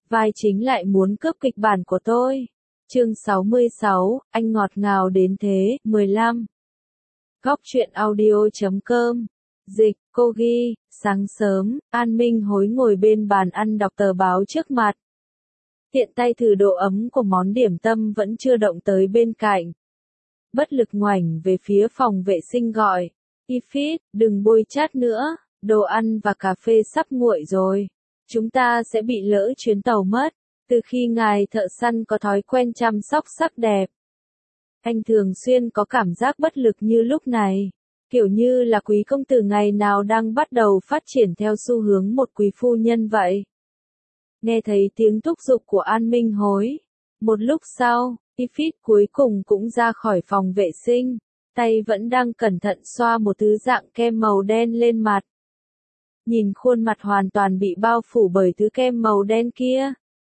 vai chính lại muốn cướp kịch bản của tôi. Chương 66, anh ngọt ngào đến thế, 15. Góc truyện audio.com. Dịch, cô ghi, sáng sớm, An Minh Hối ngồi bên bàn ăn đọc tờ báo trước mặt. Tiện tay thử độ ấm của món điểm tâm vẫn chưa động tới bên cạnh. Bất lực ngoảnh về phía phòng vệ sinh gọi, Ifit, đừng bôi chát nữa, đồ ăn và cà phê sắp nguội rồi. Chúng ta sẽ bị lỡ chuyến tàu mất, từ khi ngài thợ săn có thói quen chăm sóc sắc đẹp. Anh thường xuyên có cảm giác bất lực như lúc này, kiểu như là quý công tử ngày nào đang bắt đầu phát triển theo xu hướng một quý phu nhân vậy. Nghe thấy tiếng thúc giục của An Minh Hối. Một lúc sau, Ifit cuối cùng cũng ra khỏi phòng vệ sinh, tay vẫn đang cẩn thận xoa một thứ dạng kem màu đen lên mặt. Nhìn khuôn mặt hoàn toàn bị bao phủ bởi thứ kem màu đen kia.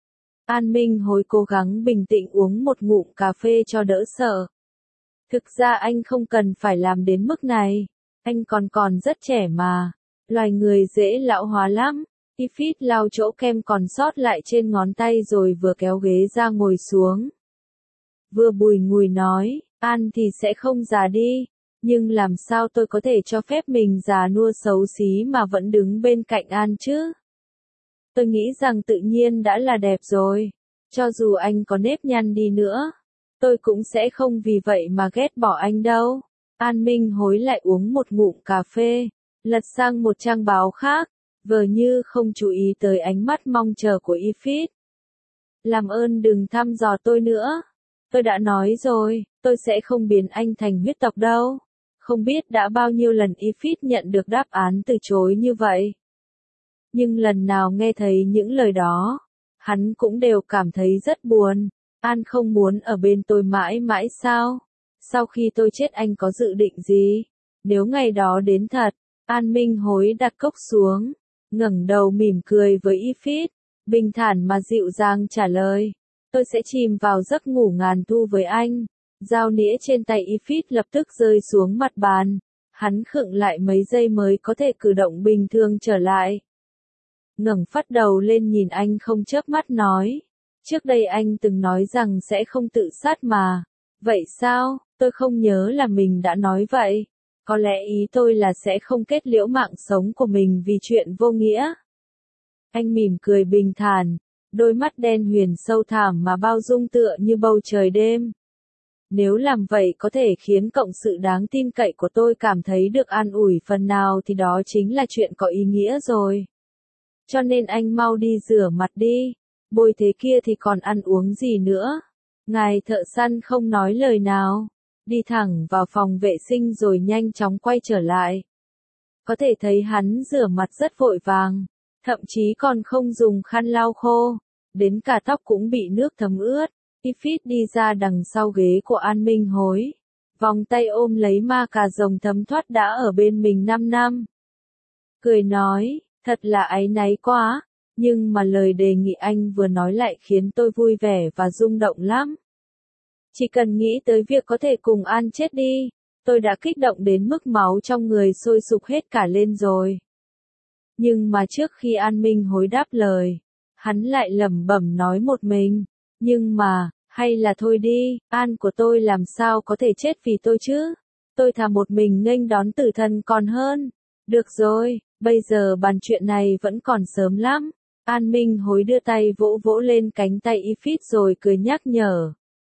An Minh Hối cố gắng bình tĩnh uống một ngụm cà phê cho đỡ sợ. Thực ra anh không cần phải làm đến mức này, anh còn rất trẻ mà, loài người dễ lão hóa lắm. Ifit lau chỗ kem còn sót lại trên ngón tay rồi vừa kéo ghế ra ngồi xuống. Vừa bùi ngùi nói, An thì sẽ không già đi, nhưng làm sao tôi có thể cho phép mình già nua xấu xí mà vẫn đứng bên cạnh An chứ? Tôi nghĩ rằng tự nhiên đã là đẹp rồi, cho dù anh có nếp nhăn đi nữa, tôi cũng sẽ không vì vậy mà ghét bỏ anh đâu. An Minh Hối lại uống một ngụm cà phê, lật sang một trang báo khác, vờ như không chú ý tới ánh mắt mong chờ của Ifit. Làm ơn đừng thăm dò tôi nữa. Tôi đã nói rồi, tôi sẽ không biến anh thành huyết tộc đâu. Không biết đã bao nhiêu lần Ifit nhận được đáp án từ chối như vậy. Nhưng lần nào nghe thấy những lời đó, hắn cũng đều cảm thấy rất buồn. An không muốn ở bên tôi mãi mãi sao? Sau khi tôi chết anh có dự định gì? Nếu ngày đó đến thật, An Minh Hối đặt cốc xuống, ngẩng đầu mỉm cười với Ifit, bình thản mà dịu dàng trả lời. Tôi sẽ chìm vào giấc ngủ ngàn thu với anh. Dao nĩa trên tay Ifit lập tức rơi xuống mặt bàn. Hắn khựng lại mấy giây mới có thể cử động bình thường trở lại. Ngẩng phát đầu lên nhìn anh không chớp mắt nói. Trước đây anh từng nói rằng sẽ không tự sát mà. Vậy sao? Tôi không nhớ là mình đã nói vậy. Có lẽ ý tôi là sẽ không kết liễu mạng sống của mình vì chuyện vô nghĩa. Anh mỉm cười bình thản, đôi mắt đen huyền sâu thẳm mà bao dung tựa như bầu trời đêm. Nếu làm vậy có thể khiến cộng sự đáng tin cậy của tôi cảm thấy được an ủi phần nào thì đó chính là chuyện có ý nghĩa rồi. Cho nên anh mau đi rửa mặt đi, bôi thế kia thì còn ăn uống gì nữa. Ngài thợ săn không nói lời nào, đi thẳng vào phòng vệ sinh rồi nhanh chóng quay trở lại. Có thể thấy hắn rửa mặt rất vội vàng, thậm chí còn không dùng khăn lau khô, đến cả tóc cũng bị nước thấm ướt. Ifit đi ra đằng sau ghế của An Minh Hối, vòng tay ôm lấy ma cà rồng thấm thoát đã ở bên mình 5 năm. Cười nói, thật là áy náy quá, nhưng mà lời đề nghị anh vừa nói lại khiến tôi vui vẻ và rung động lắm. Chỉ cần nghĩ tới việc có thể cùng An chết đi, tôi đã kích động đến mức máu trong người sôi sục hết cả lên rồi. Nhưng mà trước khi An Minh Hối đáp lời, hắn lại lẩm bẩm nói một mình, nhưng mà, hay là thôi đi, An của tôi làm sao có thể chết vì tôi chứ? Tôi thà một mình nghênh đón tử thần còn hơn. Được rồi, bây giờ bàn chuyện này vẫn còn sớm lắm. An Minh Hối đưa tay vỗ vỗ lên cánh tay Ifit rồi cười nhắc nhở.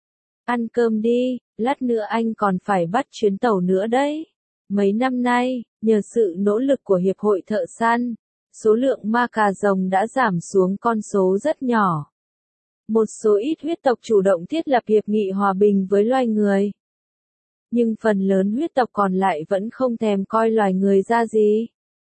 Ăn cơm đi, lát nữa anh còn phải bắt chuyến tàu nữa đấy. Mấy năm nay, nhờ sự nỗ lực của Hiệp hội Thợ Săn, số lượng ma cà rồng đã giảm xuống con số rất nhỏ. Một số ít huyết tộc chủ động thiết lập hiệp nghị hòa bình với loài người. Nhưng phần lớn huyết tộc còn lại vẫn không thèm coi loài người ra gì.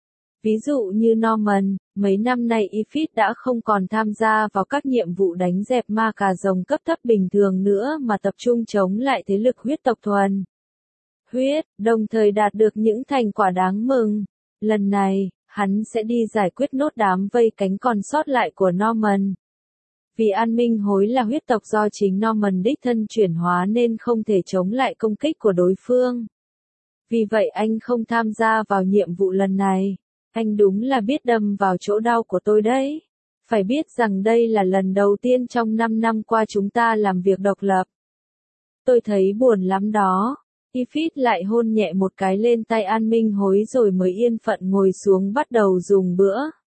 Ví dụ như Norman, mấy năm nay Ifit đã không còn tham gia vào các nhiệm vụ đánh dẹp ma cà rồng cấp thấp bình thường nữa mà tập trung chống lại thế lực huyết tộc thuần huyết, đồng thời đạt được những thành quả đáng mừng. Lần này, hắn sẽ đi giải quyết nốt đám vây cánh còn sót lại của Norman. Vì An Minh Hối là huyết tộc do chính Norman đích thân chuyển hóa nên không thể chống lại công kích của đối phương. Vì vậy anh không tham gia vào nhiệm vụ lần này. Anh đúng là biết đâm vào chỗ đau của tôi đấy. Phải biết rằng đây là lần đầu tiên trong 5 năm qua chúng ta làm việc độc lập. Tôi thấy buồn lắm đó. Ifit lại hôn nhẹ một cái lên tay An Minh Hối rồi mới yên phận ngồi xuống bắt đầu dùng bữa.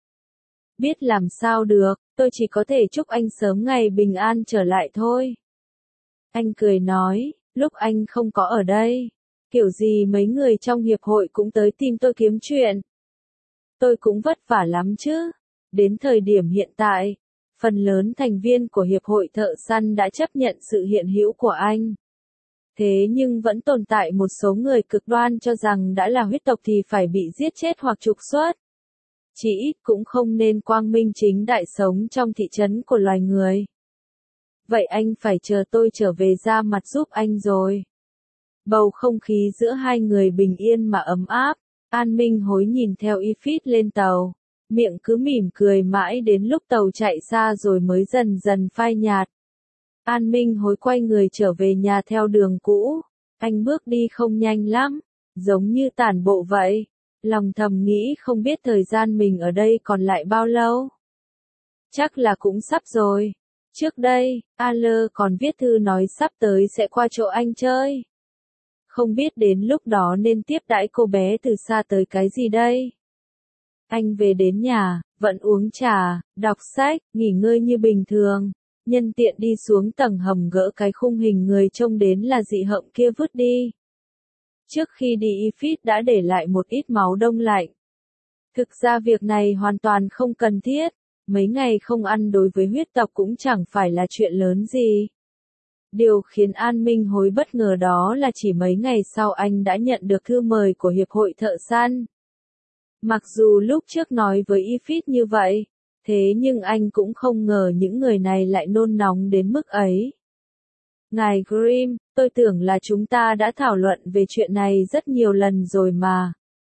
Biết làm sao được, tôi chỉ có thể chúc anh sớm ngày bình an trở lại thôi. Anh cười nói, lúc anh không có ở đây, kiểu gì mấy người trong hiệp hội cũng tới tìm tôi kiếm chuyện. Tôi cũng vất vả lắm chứ. Đến thời điểm hiện tại, phần lớn thành viên của hiệp hội thợ săn đã chấp nhận sự hiện hữu của anh. Thế nhưng vẫn tồn tại một số người cực đoan cho rằng đã là huyết tộc thì phải bị giết chết hoặc trục xuất. Chỉ ít cũng không nên quang minh chính đại sống trong thị trấn của loài người. Vậy anh phải chờ tôi trở về ra mặt giúp anh rồi. Bầu không khí giữa hai người bình yên mà ấm áp. An Minh Hối nhìn theo Ifit lên tàu. Miệng cứ mỉm cười mãi đến lúc tàu chạy xa rồi mới dần dần phai nhạt. An Minh Hối quay người trở về nhà theo đường cũ. Anh bước đi không nhanh lắm, giống như tản bộ vậy. Lòng thầm nghĩ không biết thời gian mình ở đây còn lại bao lâu. Chắc là cũng sắp rồi. Trước đây, Aler còn viết thư nói sắp tới sẽ qua chỗ anh chơi. Không biết đến lúc đó nên tiếp đãi cô bé từ xa tới cái gì đây. Anh về đến nhà, vẫn uống trà, đọc sách, nghỉ ngơi như bình thường. Nhân tiện đi xuống tầng hầm gỡ cái khung hình người trông đến là dị hợm kia vứt đi. Trước khi đi Ifit đã để lại một ít máu đông lạnh. Thực ra việc này hoàn toàn không cần thiết. Mấy ngày không ăn đối với huyết tộc cũng chẳng phải là chuyện lớn gì. Điều khiến An Minh Hối bất ngờ đó là chỉ mấy ngày sau anh đã nhận được thư mời của Hiệp hội Thợ Săn. Mặc dù lúc trước nói với Ifit như vậy, thế nhưng anh cũng không ngờ những người này lại nôn nóng đến mức ấy. Ngài Grimm, tôi tưởng là chúng ta đã thảo luận về chuyện này rất nhiều lần rồi mà.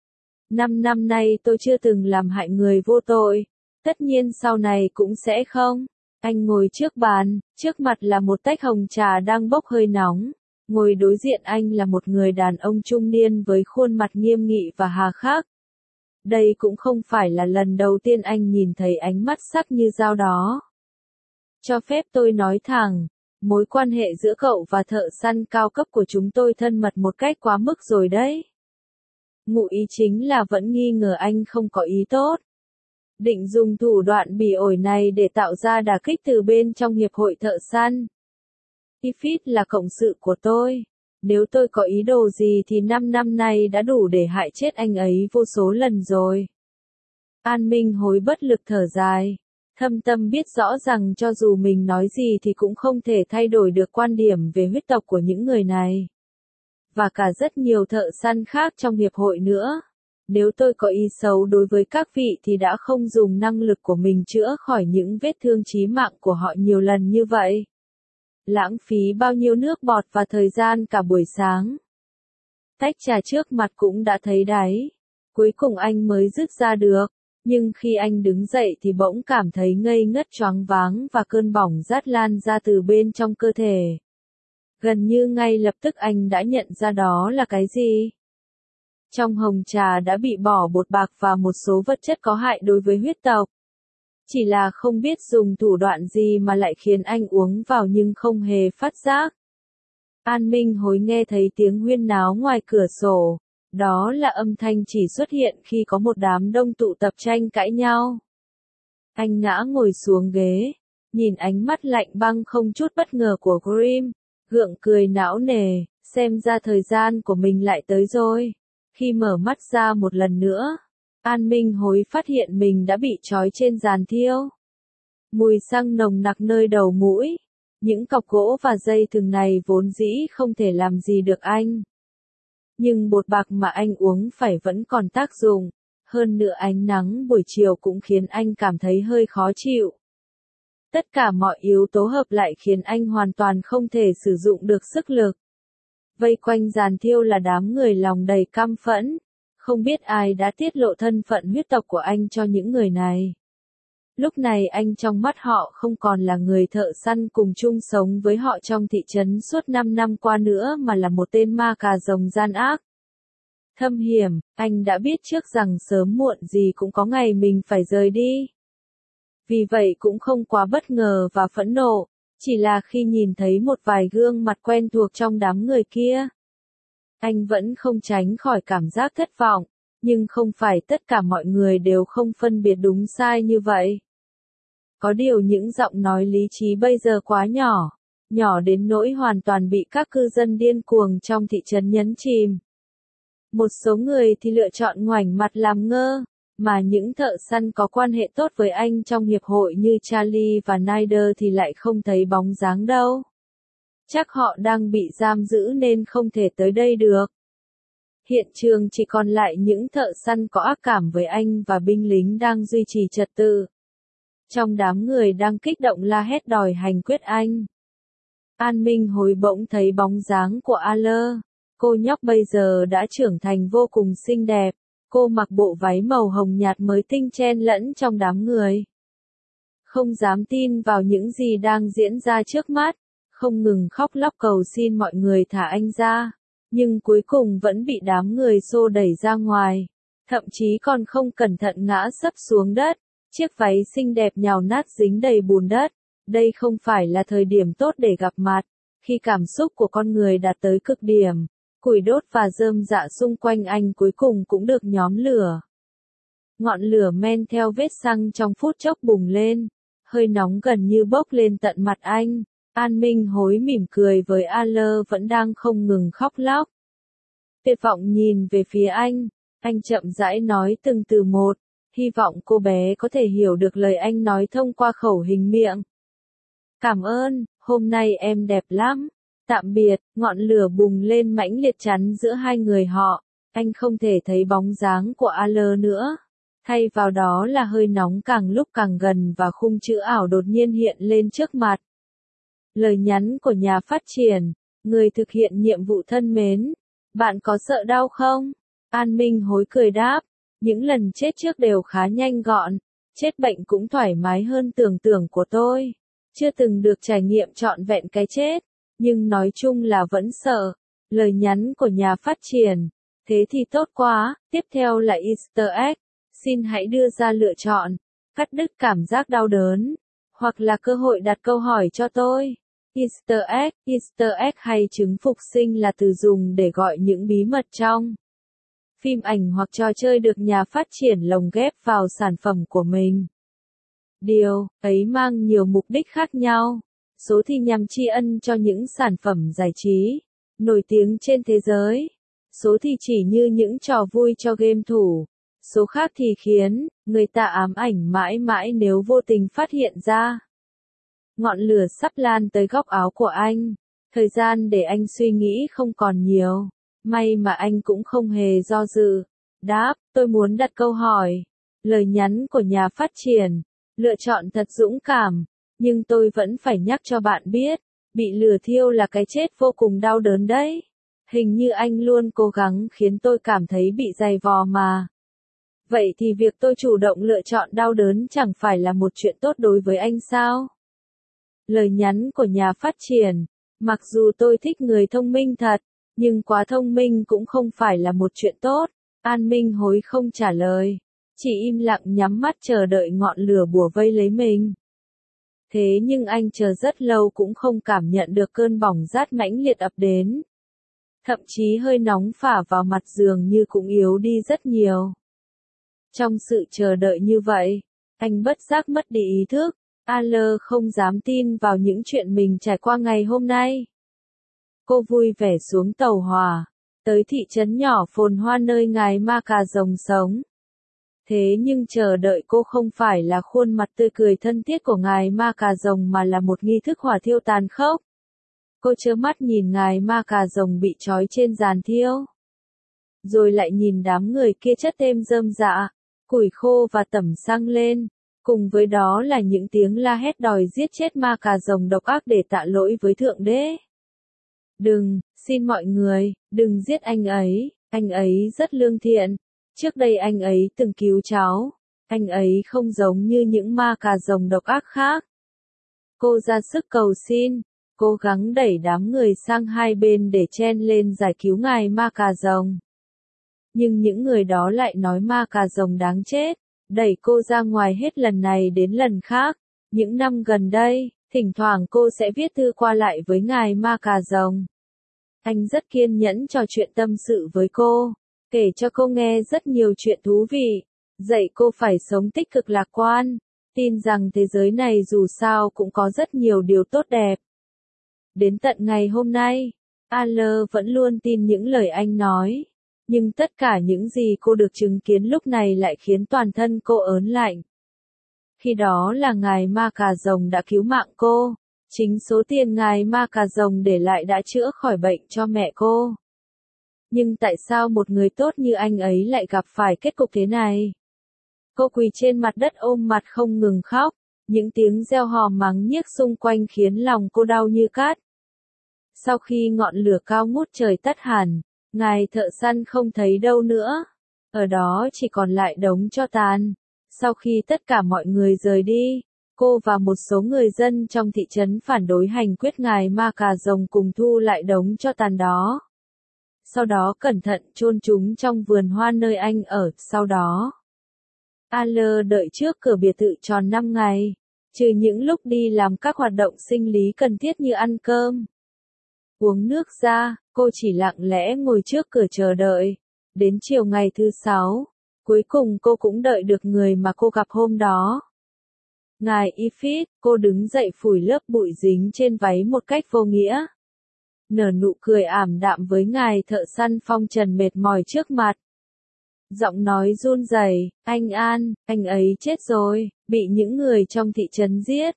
5 năm nay tôi chưa từng làm hại người vô tội, tất nhiên sau này cũng sẽ không. Anh ngồi trước bàn, trước mặt là một tách hồng trà đang bốc hơi nóng. Ngồi đối diện anh là một người đàn ông trung niên với khuôn mặt nghiêm nghị và hà khắc. Đây cũng không phải là lần đầu tiên anh nhìn thấy ánh mắt sắc như dao đó. Cho phép tôi nói thẳng, mối quan hệ giữa cậu và thợ săn cao cấp của chúng tôi thân mật một cách quá mức rồi đấy. Ngụ ý chính là vẫn nghi ngờ anh không có ý tốt. Định dùng thủ đoạn bỉ ổi này để tạo ra đả kích từ bên trong hiệp hội thợ săn. Ifit là cộng sự của tôi. Nếu tôi có ý đồ gì thì 5 năm nay đã đủ để hại chết anh ấy vô số lần rồi. An Minh Hối bất lực thở dài. Thâm tâm biết rõ rằng cho dù mình nói gì thì cũng không thể thay đổi được quan điểm về huyết tộc của những người này. Và cả rất nhiều thợ săn khác trong hiệp hội nữa. Nếu tôi có ý xấu đối với các vị thì đã không dùng năng lực của mình chữa khỏi những vết thương chí mạng của họ nhiều lần như vậy. Lãng phí bao nhiêu nước bọt và thời gian cả buổi sáng. Tách trà trước mặt cũng đã thấy đáy. Cuối cùng anh mới dứt ra được. Nhưng khi anh đứng dậy thì bỗng cảm thấy ngây ngất choáng váng và cơn bỏng rát lan ra từ bên trong cơ thể. Gần như ngay lập tức anh đã nhận ra đó là cái gì. Trong hồng trà đã bị bỏ bột bạc và một số vật chất có hại đối với huyết tộc. Chỉ là không biết dùng thủ đoạn gì mà lại khiến anh uống vào nhưng không hề phát giác. An Minh Hối nghe thấy tiếng huyên náo ngoài cửa sổ. Đó là âm thanh chỉ xuất hiện khi có một đám đông tụ tập tranh cãi nhau. Anh ngã ngồi xuống ghế, nhìn ánh mắt lạnh băng không chút bất ngờ của Grimm, gượng cười não nề, xem ra thời gian của mình lại tới rồi. Khi mở mắt ra một lần nữa, An Minh Hối phát hiện mình đã bị trói trên giàn thiêu. Mùi xăng nồng nặc nơi đầu mũi, những cọc gỗ và dây thừng này vốn dĩ không thể làm gì được anh. Nhưng bột bạc mà anh uống phải vẫn còn tác dụng, hơn nữa ánh nắng buổi chiều cũng khiến anh cảm thấy hơi khó chịu. Tất cả mọi yếu tố hợp lại khiến anh hoàn toàn không thể sử dụng được sức lực. Vây quanh giàn thiêu là đám người lòng đầy căm phẫn, không biết ai đã tiết lộ thân phận huyết tộc của anh cho những người này. Lúc này anh trong mắt họ không còn là người thợ săn cùng chung sống với họ trong thị trấn suốt 5 năm qua nữa mà là một tên ma cà rồng gian ác. Thâm hiểm, anh đã biết trước rằng sớm muộn gì cũng có ngày mình phải rời đi. Vì vậy cũng không quá bất ngờ và phẫn nộ, chỉ là khi nhìn thấy một vài gương mặt quen thuộc trong đám người kia. Anh vẫn không tránh khỏi cảm giác thất vọng, nhưng không phải tất cả mọi người đều không phân biệt đúng sai như vậy. Có điều những giọng nói lý trí bây giờ quá nhỏ, nhỏ đến nỗi hoàn toàn bị các cư dân điên cuồng trong thị trấn nhấn chìm. Một số người thì lựa chọn ngoảnh mặt làm ngơ, mà những thợ săn có quan hệ tốt với anh trong hiệp hội như Charlie và Ryder thì lại không thấy bóng dáng đâu. Chắc họ đang bị giam giữ nên không thể tới đây được. Hiện trường chỉ còn lại những thợ săn có ác cảm với anh và binh lính đang duy trì trật tự. Trong đám người đang kích động la hét đòi hành quyết anh. An Minh Hối bỗng thấy bóng dáng của Aler. Cô nhóc bây giờ đã trưởng thành vô cùng xinh đẹp. Cô mặc bộ váy màu hồng nhạt mới tinh chen lẫn trong đám người. Không dám tin vào những gì đang diễn ra trước mắt, không ngừng khóc lóc cầu xin mọi người thả anh ra, nhưng cuối cùng vẫn bị đám người xô đẩy ra ngoài, thậm chí còn không cẩn thận ngã sấp xuống đất, chiếc váy xinh đẹp nhào nát dính đầy bùn đất. Đây không phải là thời điểm tốt để gặp mặt, khi cảm xúc của con người đạt tới cực điểm. Củi đốt và rơm rạ xung quanh anh cuối cùng cũng được nhóm lửa. Ngọn lửa men theo vết xăng trong phút chốc bùng lên, hơi nóng gần như bốc lên tận mặt anh. An Minh Hối mỉm cười với Aler vẫn đang không ngừng khóc lóc. Tuyệt vọng nhìn về phía anh chậm rãi nói từng từ một, hy vọng cô bé có thể hiểu được lời anh nói thông qua khẩu hình miệng. Cảm ơn, hôm nay em đẹp lắm. Tạm biệt, ngọn lửa bùng lên mãnh liệt chắn giữa hai người họ, anh không thể thấy bóng dáng của Aler nữa. Thay vào đó là hơi nóng càng lúc càng gần và khung chữ ảo đột nhiên hiện lên trước mặt. Lời nhắn của nhà phát triển, người thực hiện nhiệm vụ thân mến. Bạn có sợ đau không? An Minh Hối cười đáp, những lần chết trước đều khá nhanh gọn, chết bệnh cũng thoải mái hơn tưởng tượng của tôi. Chưa từng được trải nghiệm trọn vẹn cái chết, nhưng nói chung là vẫn sợ. Lời nhắn của nhà phát triển, thế thì tốt quá, tiếp theo là Easter egg, xin hãy đưa ra lựa chọn, cắt đứt cảm giác đau đớn, hoặc là cơ hội đặt câu hỏi cho tôi. Easter egg hay trứng phục sinh là từ dùng để gọi những bí mật trong phim ảnh hoặc trò chơi được nhà phát triển lồng ghép vào sản phẩm của mình. Điều ấy mang nhiều mục đích khác nhau. Số thì nhằm tri ân cho những sản phẩm giải trí nổi tiếng trên thế giới. Số thì chỉ như những trò vui cho game thủ. Số khác thì khiến người ta ám ảnh mãi mãi nếu vô tình phát hiện ra. Ngọn lửa sắp lan tới góc áo của anh. Thời gian để anh suy nghĩ không còn nhiều. May mà anh cũng không hề do dự. Đáp, tôi muốn đặt câu hỏi. Lời nhắn của nhà phát triển. Lựa chọn thật dũng cảm. Nhưng tôi vẫn phải nhắc cho bạn biết. Bị lửa thiêu là cái chết vô cùng đau đớn đấy. Hình như anh luôn cố gắng khiến tôi cảm thấy bị dày vò mà. Vậy thì việc tôi chủ động lựa chọn đau đớn chẳng phải là một chuyện tốt đối với anh sao? Lời nhắn của nhà phát triển. Mặc dù tôi thích người thông minh thật, nhưng quá thông minh cũng không phải là một chuyện tốt. An Minh Hối không trả lời, chỉ im lặng nhắm mắt chờ đợi ngọn lửa bủa vây lấy mình. Thế nhưng anh chờ rất lâu cũng không cảm nhận được cơn bỏng rát mãnh liệt ập đến. Thậm chí hơi nóng phả vào mặt dường như cũng yếu đi rất nhiều. Trong sự chờ đợi như vậy, anh bất giác mất đi ý thức. Aler không dám tin vào những chuyện mình trải qua ngày hôm nay. Cô vui vẻ xuống tàu hỏa, tới thị trấn nhỏ phồn hoa nơi ngài ma cà rồng sống. Thế nhưng chờ đợi cô không phải là khuôn mặt tươi cười thân thiết của ngài ma cà rồng mà là một nghi thức hỏa thiêu tàn khốc. Cô trơ mắt nhìn ngài ma cà rồng bị trói trên giàn thiêu. Rồi lại nhìn đám người kia chất thêm rơm rạ, củi khô và tẩm xăng lên. Cùng với đó là những tiếng la hét đòi giết chết ma cà rồng độc ác để tạ lỗi với Thượng Đế. Đừng, xin mọi người, đừng giết anh ấy rất lương thiện. Trước đây anh ấy từng cứu cháu, anh ấy không giống như những ma cà rồng độc ác khác. Cô ra sức cầu xin, cố gắng đẩy đám người sang hai bên để chen lên giải cứu ngài ma cà rồng. Nhưng những người đó lại nói ma cà rồng đáng chết, đẩy cô ra ngoài hết lần này đến lần khác. Những năm gần đây, thỉnh thoảng cô sẽ viết thư qua lại với ngài Ma Cà Rồng. Anh rất kiên nhẫn trò chuyện tâm sự với cô, kể cho cô nghe rất nhiều chuyện thú vị, dạy cô phải sống tích cực lạc quan, tin rằng thế giới này dù sao cũng có rất nhiều điều tốt đẹp. Đến tận ngày hôm nay, Al vẫn luôn tin những lời anh nói, nhưng tất cả những gì cô được chứng kiến lúc này lại khiến toàn thân cô ớn lạnh. Khi đó là ngài Ma Cà Rồng đã cứu mạng cô, chính số tiền ngài Ma Cà Rồng để lại đã chữa khỏi bệnh cho mẹ cô. Nhưng tại sao một người tốt như anh ấy lại gặp phải kết cục thế này? Cô quỳ trên mặt đất ôm mặt không ngừng khóc, những tiếng reo hò mắng nhiếc xung quanh khiến lòng cô đau như cát. Sau khi ngọn lửa cao ngút trời tắt hẳn, ngài thợ săn không thấy đâu nữa, ở đó chỉ còn lại đống tro tàn. Sau khi tất cả mọi người rời đi, cô và một số người dân trong thị trấn phản đối hành quyết ngài Ma Cà Rồng cùng thu lại đống tro tàn đó. Sau đó cẩn thận chôn chúng trong vườn hoa nơi anh ở. Sau đó, Al đợi trước cửa biệt thự tròn 5 ngày, trừ những lúc đi làm các hoạt động sinh lý cần thiết như ăn cơm, uống nước ra, cô chỉ lặng lẽ ngồi trước cửa chờ đợi. Đến chiều ngày thứ 6, cuối cùng cô cũng đợi được người mà cô gặp hôm đó. Ngài Ifrit, cô đứng dậy phủi lớp bụi dính trên váy một cách vô nghĩa. Nở nụ cười ảm đạm với ngài thợ săn phong trần mệt mỏi trước mặt. Giọng nói run rẩy, anh An, anh ấy chết rồi, bị những người trong thị trấn giết.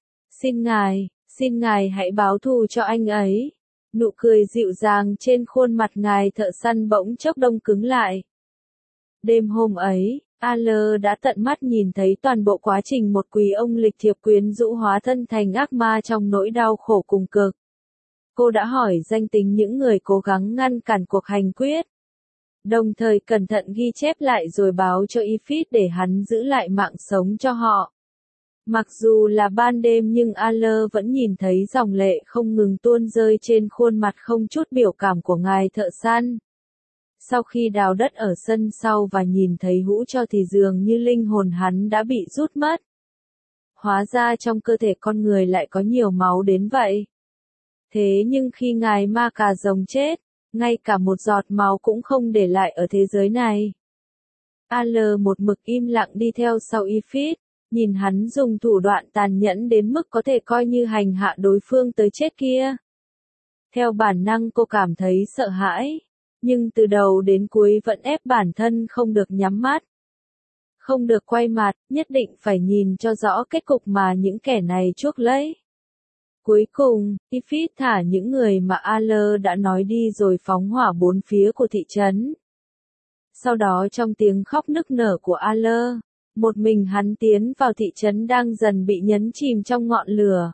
Xin ngài hãy báo thù cho anh ấy. Nụ cười dịu dàng trên khuôn mặt ngài thợ săn bỗng chốc đông cứng lại. Đêm hôm ấy, Al đã tận mắt nhìn thấy toàn bộ quá trình một quý ông lịch thiệp quyến rũ hóa thân thành ác ma trong nỗi đau khổ cùng cực. Cô đã hỏi danh tính những người cố gắng ngăn cản cuộc hành quyết, đồng thời cẩn thận ghi chép lại rồi báo cho Ifrit để hắn giữ lại mạng sống cho họ. Mặc dù là ban đêm nhưng Al vẫn nhìn thấy dòng lệ không ngừng tuôn rơi trên khuôn mặt không chút biểu cảm của ngài thợ săn. Sau khi đào đất ở sân sau và nhìn thấy hũ tro thì dường như linh hồn hắn đã bị rút mất. Hóa ra trong cơ thể con người lại có nhiều máu đến vậy. Thế nhưng khi ngài Ma Cà Rồng chết, ngay cả một giọt máu cũng không để lại ở thế giới này. Al một mực im lặng đi theo sau Ifrit, nhìn hắn dùng thủ đoạn tàn nhẫn đến mức có thể coi như hành hạ đối phương tới chết kia. Theo bản năng cô cảm thấy sợ hãi, nhưng từ đầu đến cuối vẫn ép bản thân không được nhắm mắt, không được quay mặt, nhất định phải nhìn cho rõ kết cục mà những kẻ này chuốc lấy. Cuối cùng, Ifrit thả những người mà Al đã nói đi rồi phóng hỏa bốn phía của thị trấn. Sau đó trong tiếng khóc nức nở của Al, một mình hắn tiến vào thị trấn đang dần bị nhấn chìm trong ngọn lửa.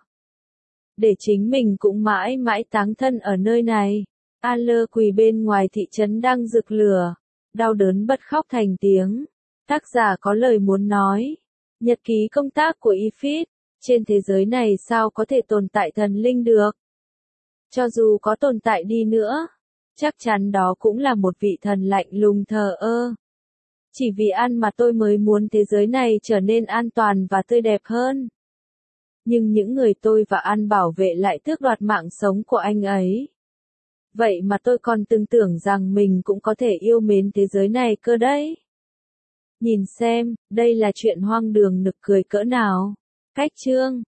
Để chính mình cũng mãi mãi táng thân ở nơi này, Al quỳ bên ngoài thị trấn đang rực lửa, đau đớn bật khóc thành tiếng. Tác giả có lời muốn nói. Nhật ký công tác của Ifrit. Trên thế giới này sao có thể tồn tại thần linh được? Cho dù có tồn tại đi nữa, chắc chắn đó cũng là một vị thần lạnh lùng thờ ơ. Chỉ vì An mà tôi mới muốn thế giới này trở nên an toàn và tươi đẹp hơn. Nhưng những người tôi và An bảo vệ lại tước đoạt mạng sống của anh ấy. Vậy mà tôi còn từng tưởng rằng mình cũng có thể yêu mến thế giới này cơ đấy. Nhìn xem, đây là chuyện hoang đường nực cười cỡ nào. Cách chương